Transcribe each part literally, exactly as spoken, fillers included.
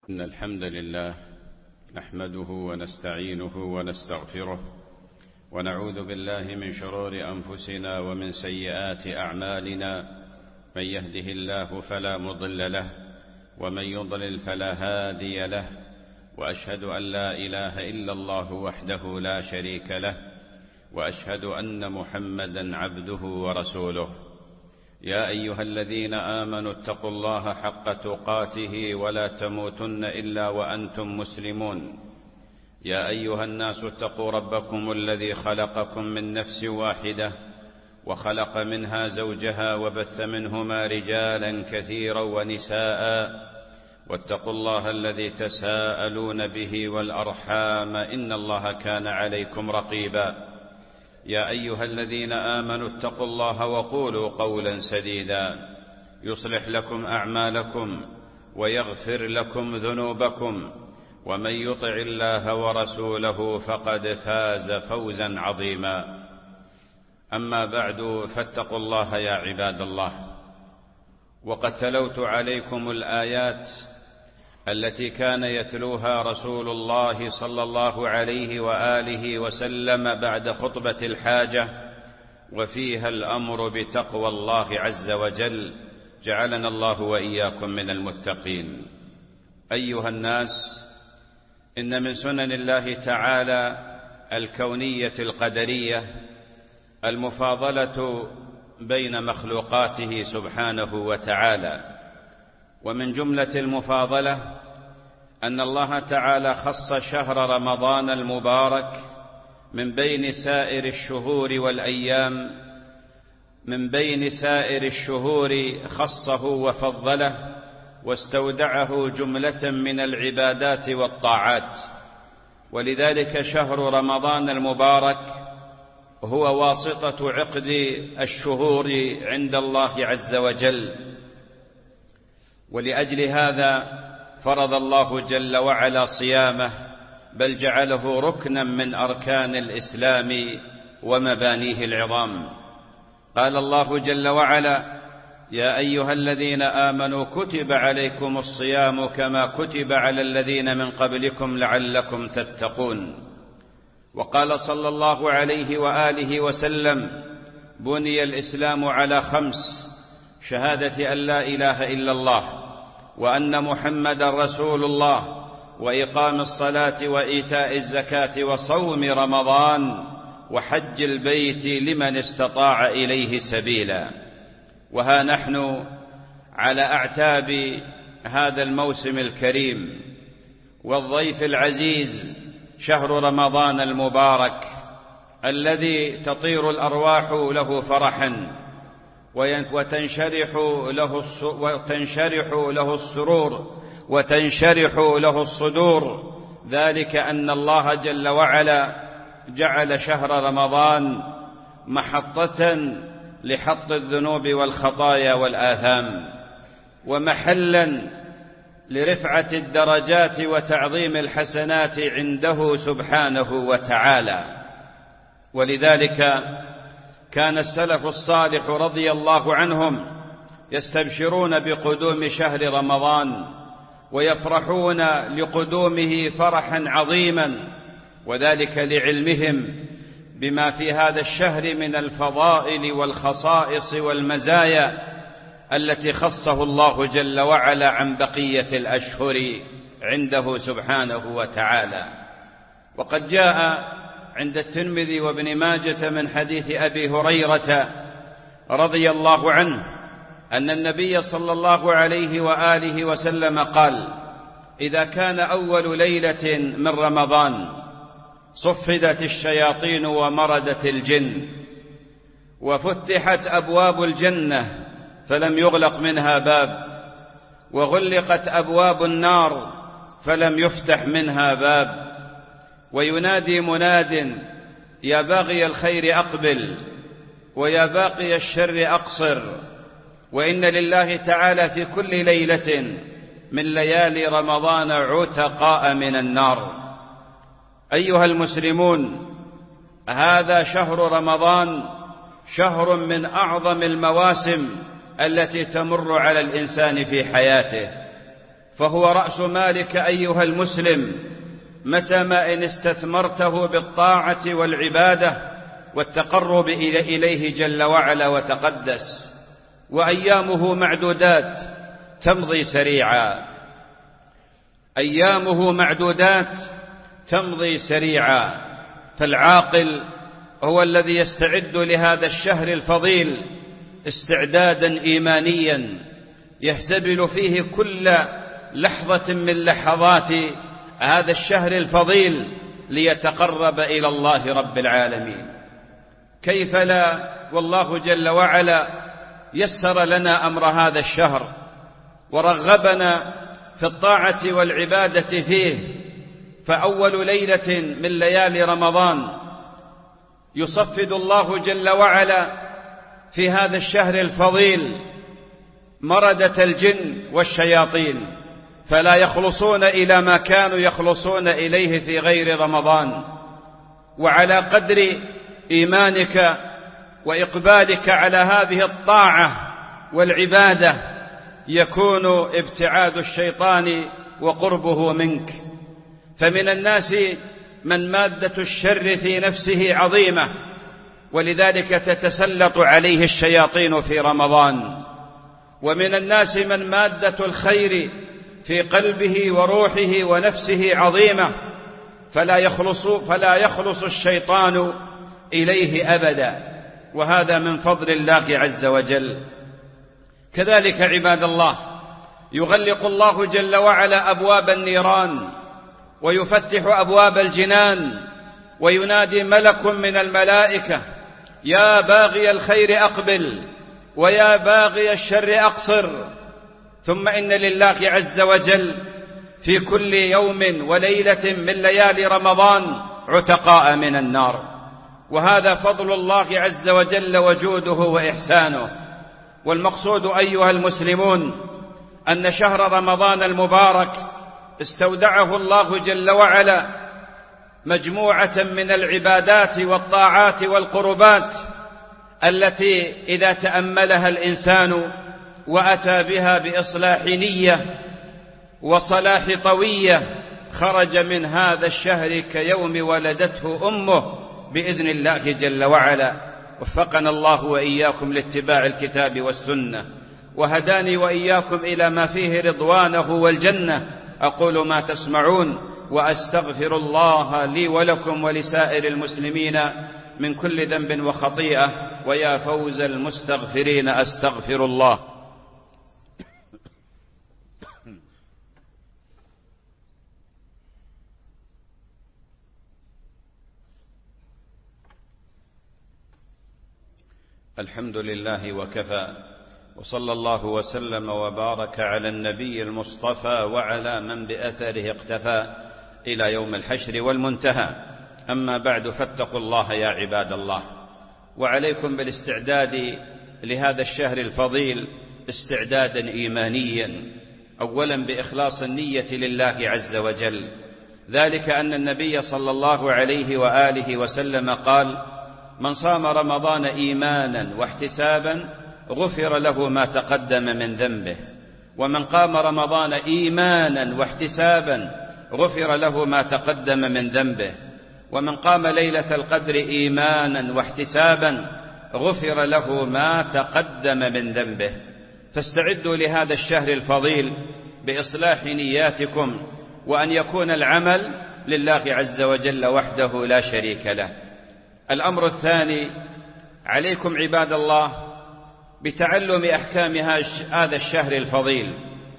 إن الحمد لله نحمده ونستعينه ونستغفره ونعوذ بالله من شرور أنفسنا ومن سيئات أعمالنا. من يهده الله فلا مضل له ومن يضلل فلا هادي له، وأشهد أن لا إله إلا الله وحده لا شريك له، وأشهد أن محمدا عبده ورسوله. يا أيها الذين آمنوا اتقوا الله حق تقاته ولا تموتن إلا وأنتم مسلمون. يا أيها الناس اتقوا ربكم الذي خلقكم من نفس واحدة وخلق منها زوجها وبث منهما رجالا كثيرا ونساء، واتقوا الله الذي تساءلون به والأرحام إن الله كان عليكم رقيبا. يا أيها الذين آمنوا اتقوا الله وقولوا قولا سديدا يصلح لكم أعمالكم ويغفر لكم ذنوبكم، ومن يطع الله ورسوله فقد فاز فوزا عظيما. أما بعد، فاتقوا الله يا عباد الله. وقد تلوت عليكم الآيات التي كان يتلوها رسول الله صلى الله عليه وآله وسلم بعد خطبة الحاجة، وفيها الأمر بتقوى الله عز وجل، جعلنا الله وإياكم من المتقين. أيها الناس، إن من سنن الله تعالى الكونية القدرية المفاضلة بين مخلوقاته سبحانه وتعالى، ومن جملة المفاضلة أن الله تعالى خص شهر رمضان المبارك من بين سائر الشهور والأيام، من بين سائر الشهور خصه وفضله واستودعه جملة من العبادات والطاعات. ولذلك شهر رمضان المبارك هو واسطة عقد الشهور عند الله عز وجل، ولأجل هذا فرض الله جل وعلا صيامه، بل جعله ركنا من أركان الإسلام ومبانيه العظام. قال الله جل وعلا: يا أيها الذين آمنوا كتب عليكم الصيام كما كتب على الذين من قبلكم لعلكم تتقون. وقال صلى الله عليه وآله وسلم: بني الإسلام على خمس: شهادة أن لا إله إلا الله وأن محمدا رسول الله، وإقام الصلاة وإيتاء الزكاة وصوم رمضان وحج البيت لمن استطاع إليه سبيلا. وها نحن على أعتاب هذا الموسم الكريم والضيف العزيز، شهر رمضان المبارك الذي تطير الأرواح له فرحا وتنشرح له وتنشرح له السرور وتنشرح له الصدور، ذلك أن الله جل وعلا جعل شهر رمضان محطة لحط الذنوب والخطايا والآثام، ومحلا لرفعة الدرجات وتعظيم الحسنات عنده سبحانه وتعالى. ولذلك كان السلف الصالح رضي الله عنهم يستبشرون بقدوم شهر رمضان ويفرحون لقدومه فرحا عظيما، وذلك لعلمهم بما في هذا الشهر من الفضائل والخصائص والمزايا التي خصه الله جل وعلا عن بقية الأشهر عنده سبحانه وتعالى. وقد جاء عند الترمذي وابن ماجة من حديث أبي هريرة رضي الله عنه أن النبي صلى الله عليه وآله وسلم قال: إذا كان أول ليلة من رمضان صفدت الشياطين ومردت الجن، وفتحت أبواب الجنة فلم يغلق منها باب، وغلقت أبواب النار فلم يفتح منها باب، وينادي مناد: يا باغي الخير أقبل ويا باقي الشر أقصر. وإن لله تعالى في كل ليلة من ليالي رمضان عتقاء من النار. أيها المسلمون، هذا شهر رمضان شهر من أعظم المواسم التي تمر على الإنسان في حياته، فهو رأس مالك أيها المسلم، متى ما إن استثمرته بالطاعة والعبادة والتقرب إليه جل وعلا وتقدس. وأيامه معدودات تمضي سريعا، أيامه معدودات تمضي سريعا. فالعاقل هو الذي يستعد لهذا الشهر الفضيل استعدادا إيمانيا يهتبل فيه كل لحظة من لحظات هذا الشهر الفضيل ليتقرب إلى الله رب العالمين. كيف لا والله جل وعلا يسر لنا أمر هذا الشهر ورغبنا في الطاعة والعبادة فيه. فأول ليلة من ليالي رمضان يصفد الله جل وعلا في هذا الشهر الفضيل مردة الجن والشياطين، فلا يخلصون إلى ما كانوا يخلصون إليه في غير رمضان. وعلى قدر إيمانك وإقبالك على هذه الطاعة والعبادة يكون ابتعاد الشيطان وقربه منك. فمن الناس من مادة الشر في نفسه عظيمة، ولذلك تتسلط عليه الشياطين في رمضان. ومن الناس من مادة الخير في قلبه وروحه ونفسه عظيمة، فلا يخلص, فلا يخلص الشيطان إليه أبدا، وهذا من فضل الله عز وجل. كذلك عباد الله يغلق الله جل وعلا أبواب النيران ويفتح أبواب الجنان وينادي ملك من الملائكة: يا باغي الخير أقبل ويا باغي الشر أقصر. ثم إن لله عز وجل في كل يوم وليلة من ليالي رمضان عتقاء من النار، وهذا فضل الله عز وجل وجوده وإحسانه. والمقصود أيها المسلمون أن شهر رمضان المبارك استودعه الله جل وعلا مجموعة من العبادات والطاعات والقربات التي إذا تأملها الإنسان وأتى بها بإصلاح نية وصلاح طوية خرج من هذا الشهر كيوم ولدته أمه بإذن الله جل وعلا. وفقنا الله وإياكم لاتباع الكتاب والسنة، وهداني وإياكم إلى ما فيه رضوانه والجنة. أقول ما تسمعون وأستغفر الله لي ولكم ولسائر المسلمين من كل ذنب وخطيئة، ويا فوز المستغفرين أستغفر الله. الحمد لله وكفى، وصلى الله وسلم وبارك على النبي المصطفى وعلى من بأثره اقتفى إلى يوم الحشر والمنتهى. أما بعد، فاتقوا الله يا عباد الله، وعليكم بالاستعداد لهذا الشهر الفضيل استعدادا إيمانيا، أولا بإخلاص النية لله عز وجل، ذلك أن النبي صلى الله عليه وآله وسلم قال: من صام رمضان إيمانا واحتسابا غفر له ما تقدم من ذنبه، ومن قام رمضان إيمانا واحتسابا غفر له ما تقدم من ذنبه، ومن قام ليلة القدر إيمانا واحتسابا غفر له ما تقدم من ذنبه. فاستعدوا لهذا الشهر الفضيل بإصلاح نياتكم، وأن يكون العمل لله عز وجل وحده لا شريك له. الأمر الثاني، عليكم عباد الله بتعلم أحكام هذا الشهر الفضيل،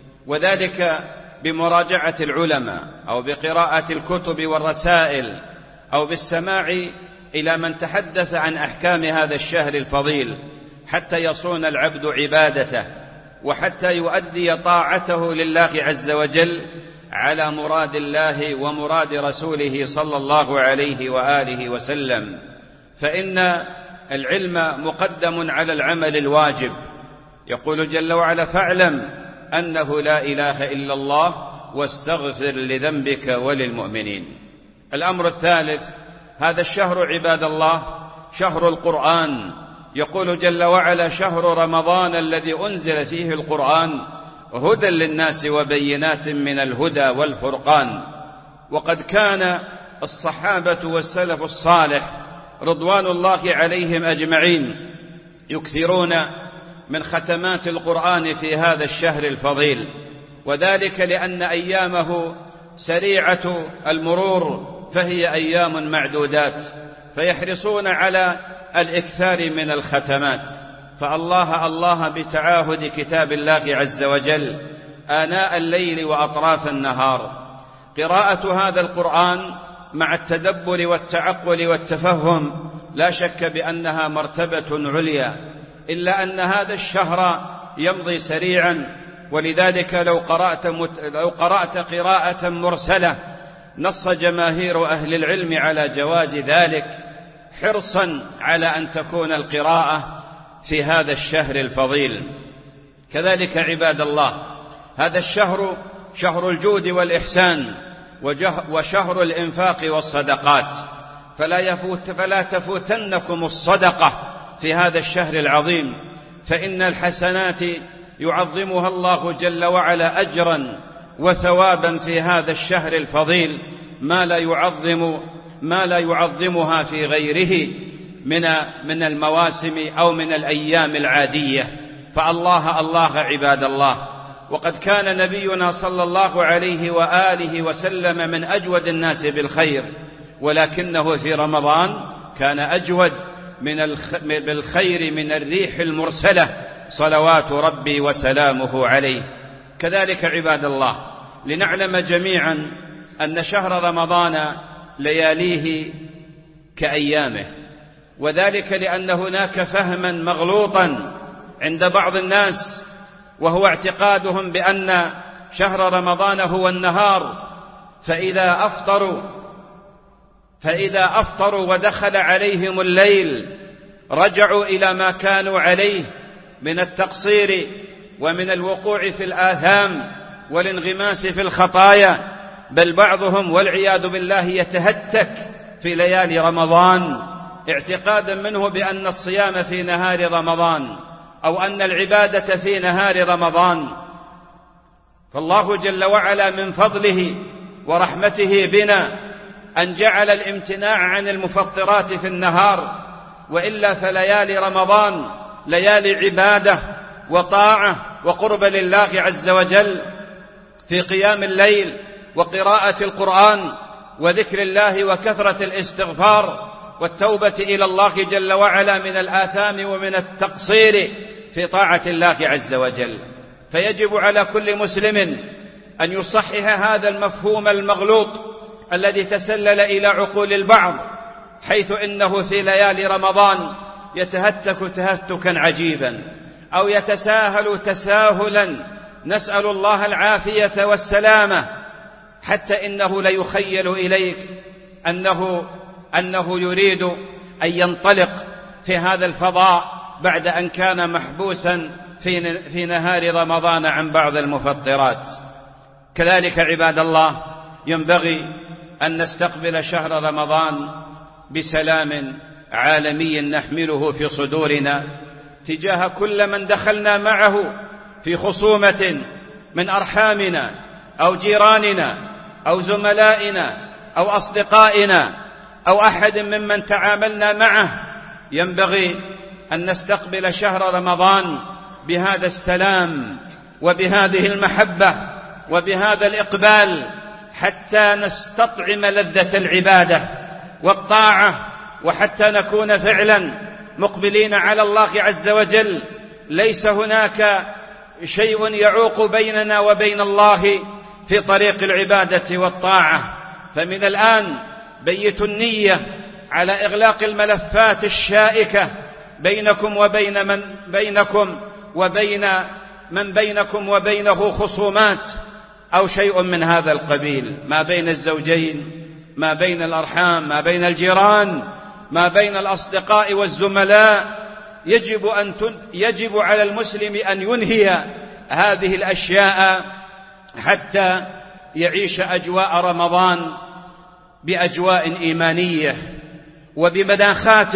وذلك بمراجعة العلماء أو بقراءة الكتب والرسائل أو بالسماع إلى من تحدث عن أحكام هذا الشهر الفضيل، حتى يصون العبد عبادته وحتى يؤدي طاعته لله عز وجل على مراد الله ومراد رسوله صلى الله عليه وآله وسلم. فإن العلم مقدم على العمل الواجب. يقول جل وعلا: فاعلم أنه لا إله إلا الله واستغفر لذنبك وللمؤمنين. الأمر الثالث، هذا الشهر عباد الله شهر القرآن. يقول جل وعلا: شهر رمضان الذي أنزل فيه القرآن هدى للناس وبينات من الهدى والفرقان. وقد كان الصحابة والسلف الصالح رضوان الله عليهم أجمعين يكثرون من ختمات القرآن في هذا الشهر الفضيل، وذلك لأن أيامه سريعة المرور، فهي أيام معدودات، فيحرصون على الإكثار من الختمات. فالله الله بتعاهد كتاب الله عز وجل آناء الليل وأطراف النهار. قراءة هذا القرآن مع التدبر والتعقل والتفهم لا شك بأنها مرتبة عليا، إلا أن هذا الشهر يمضي سريعا، ولذلك لو قرأت, مت... لو قرأت قراءة مرسلة نص جماهير أهل العلم على جواز ذلك، حرصا على أن تكون القراءة في هذا الشهر الفضيل. كذلك عباد الله، هذا الشهر شهر الجود والإحسان وشهر الإنفاق والصدقات، فلا, يفوت فلا تفوتنكم الصدقة في هذا الشهر العظيم، فإن الحسنات يعظمها الله جل وعلا أجرا وثوابا في هذا الشهر الفضيل ما لا يعظم ما لا يعظمها في غيره من من المواسم أو من الأيام العادية. فالله الله عباد الله. وقد كان نبينا صلى الله عليه وآله وسلم من أجود الناس بالخير، ولكنه في رمضان كان أجود من بالخير من الريح المرسلة صلوات ربي وسلامه عليه. كذلك عباد الله، لنعلم جميعا أن شهر رمضان لياليه كأيامه، وذلك لأن هناك فهما مغلوطا عند بعض الناس، وهو اعتقادهم بأن شهر رمضان هو النهار، فإذا أفطروا فإذا أفطروا ودخل عليهم الليل رجعوا إلى ما كانوا عليه من التقصير ومن الوقوع في الآثام والانغماس في الخطايا، بل بعضهم والعياذ بالله يتهتك في ليالي رمضان اعتقادا منه بأن الصيام في نهار رمضان أو أن العبادة في نهار رمضان. فالله جل وعلا من فضله ورحمته بنا أن جعل الامتناع عن المفطرات في النهار، وإلا فليالي رمضان ليالي عبادة وطاعة وقرب لله عز وجل في قيام الليل وقراءة القرآن وذكر الله وكثرة الاستغفار والتوبة إلى الله جل وعلا من الآثام ومن التقصير في طاعة الله عز وجل. فيجب على كل مسلم أن يصحح هذا المفهوم المغلوط الذي تسلل إلى عقول البعض، حيث إنه في ليالي رمضان يتهتك تهتكا عجيبا أو يتساهل تساهلا، نسأل الله العافية والسلامة، حتى إنه ليخيل إليك أنه, أنه يريد أن ينطلق في هذا الفضاء بعد أن كان محبوسا في, في نهار رمضان عن بعض المفطرات. كذلك عباد الله، ينبغي أن نستقبل شهر رمضان بسلام عالمي نحمله في صدورنا تجاه كل من دخلنا معه في خصومة من أرحامنا أو جيراننا أو زملائنا أو أصدقائنا أو أحد ممن تعاملنا معه. ينبغي أن نستقبل شهر رمضان بهذا السلام وبهذه المحبة وبهذا الإقبال، حتى نستطعم لذة العبادة والطاعة، وحتى نكون فعلا مقبلين على الله عز وجل. ليس هناك شيء يعوق بيننا وبين الله في طريق العبادة والطاعة. فمن الآن بيتوا النية على إغلاق الملفات الشائكة بينكم وبين من بينكم وبين من بينكم وبينه خصومات أو شيء من هذا القبيل، ما بين الزوجين، ما بين الأرحام، ما بين الجيران، ما بين الأصدقاء والزملاء. يجب أن تن... يجب على المسلم أن ينهي هذه الأشياء حتى يعيش أجواء رمضان بأجواء إيمانية وبمناخات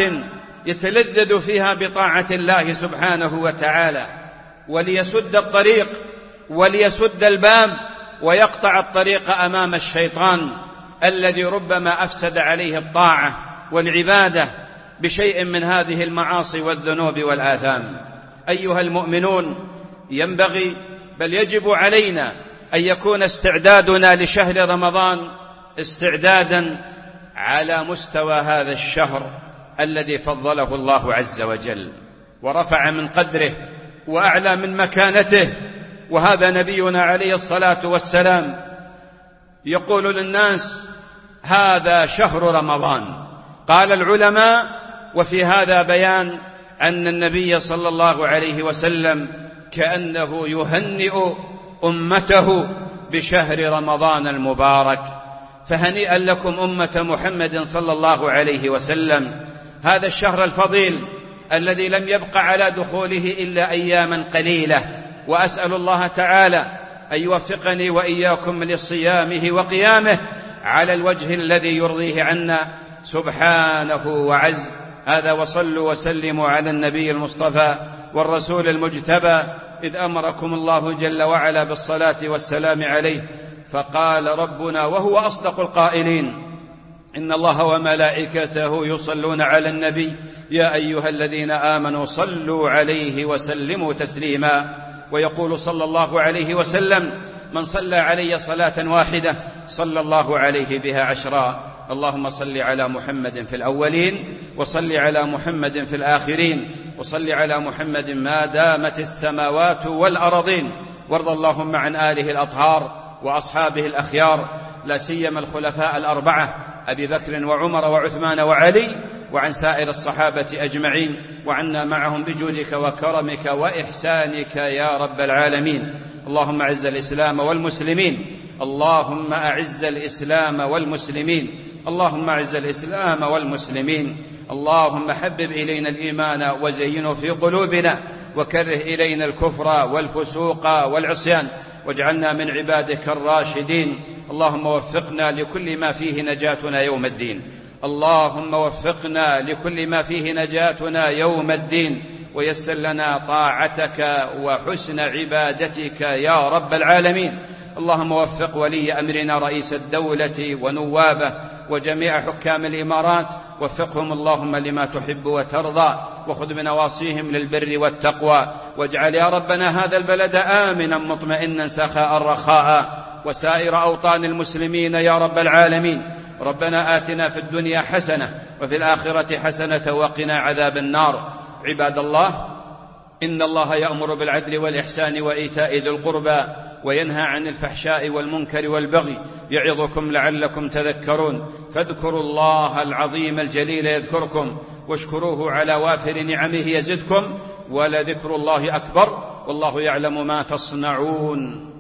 يتلذذ فيها بطاعة الله سبحانه وتعالى، وليسد الطريق وليسد الباب ويقطع الطريق أمام الشيطان الذي ربما أفسد عليه الطاعة والعبادة بشيء من هذه المعاصي والذنوب والآثام. أيها المؤمنون، ينبغي بل يجب علينا أن يكون استعدادنا لشهر رمضان استعدادا على مستوى هذا الشهر الذي فضله الله عز وجل ورفع من قدره وأعلى من مكانته. وهذا نبينا عليه الصلاة والسلام يقول للناس: هذا شهر رمضان. قال العلماء: وفي هذا بيان أن النبي صلى الله عليه وسلم كأنه يهنئ أمته بشهر رمضان المبارك. فهنيئا لكم أمة محمد صلى الله عليه وسلم، هذا الشهر الفضيل الذي لم يبق على دخوله إلا أياما قليلة. وأسأل الله تعالى أن يوفقني وإياكم لصيامه وقيامه على الوجه الذي يرضيه عنا سبحانه وعز. هذا، وصلوا وسلموا على النبي المصطفى والرسول المجتبى، إذ أمركم الله جل وعلا بالصلاة والسلام عليه، فقال ربنا وهو أصدق القائلين: إن الله وملائكته يصلون على النبي يا أيها الذين آمنوا صلوا عليه وسلموا تسليما. ويقول صلى الله عليه وسلم: من صلى علي صلاة واحدة صلى الله عليه بها عشرا. اللهم صل على محمد في الأولين، وصل على محمد في الآخرين، وصل على محمد ما دامت السماوات والأرضين. وارض اللهم عن آله الأطهار وأصحابه الأخيار، لا سيما الخلفاء الأربعة أبي بكر وعمر وعثمان وعلي، وعن سائر الصحابة أجمعين، وعنا معهم بجودك وكرمك وإحسانك يا رب العالمين. اللهم أعز الإسلام والمسلمين، اللهم أعز الإسلام والمسلمين، اللهم أعز الإسلام والمسلمين. اللهم حبب إلينا الإيمان وزينه في قلوبنا، وكره إلينا الكفر والفسوق والعصيان، واجعلنا من عبادك الراشدين. اللهم وفقنا لكل ما فيه نجاتنا يوم الدين، اللهم وفقنا لكل ما فيه نجاتنا يوم الدين، ويسر لنا طاعتك وحسن عبادتك يا رب العالمين. اللهم وفق ولي أمرنا رئيس الدولة ونوابه وجميع حكام الإمارات، وفقهم اللهم لما تحب وترضى، وخذ بنواصيهم للبر والتقوى، واجعل يا ربنا هذا البلد آمنا مطمئنا سخاء رخاء، وسائر أوطان المسلمين يا رب العالمين. ربنا آتنا في الدنيا حسنة وفي الآخرة حسنة وقنا عذاب النار. عباد الله، إن الله يأمر بالعدل والإحسان وإيتاء ذي القربى، وينهى عن الفحشاء والمنكر والبغي، يعظكم لعلكم تذكرون. فاذكروا الله العظيم الجليل يذكركم، واشكروه على وافر نعمه يزدكم، ولذكر الله أكبر، والله يعلم ما تصنعون.